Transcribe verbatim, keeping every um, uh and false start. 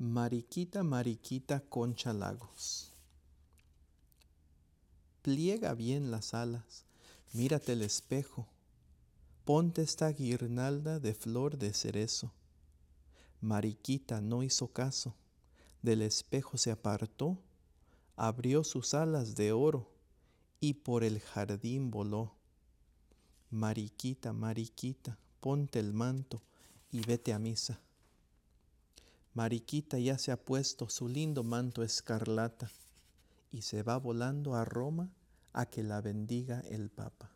Mariquita, Mariquita, Concha Lagos. Pliega bien las alas, mírate el espejo, ponte esta guirnalda de flor de cerezo. Mariquita no hizo caso, del espejo se apartó, abrió sus alas de oro y por el jardín voló. Mariquita, Mariquita, ponte el manto y vete a misa. Mariquita ya se ha puesto su lindo manto escarlata y se va volando a Roma a que la bendiga el Papa.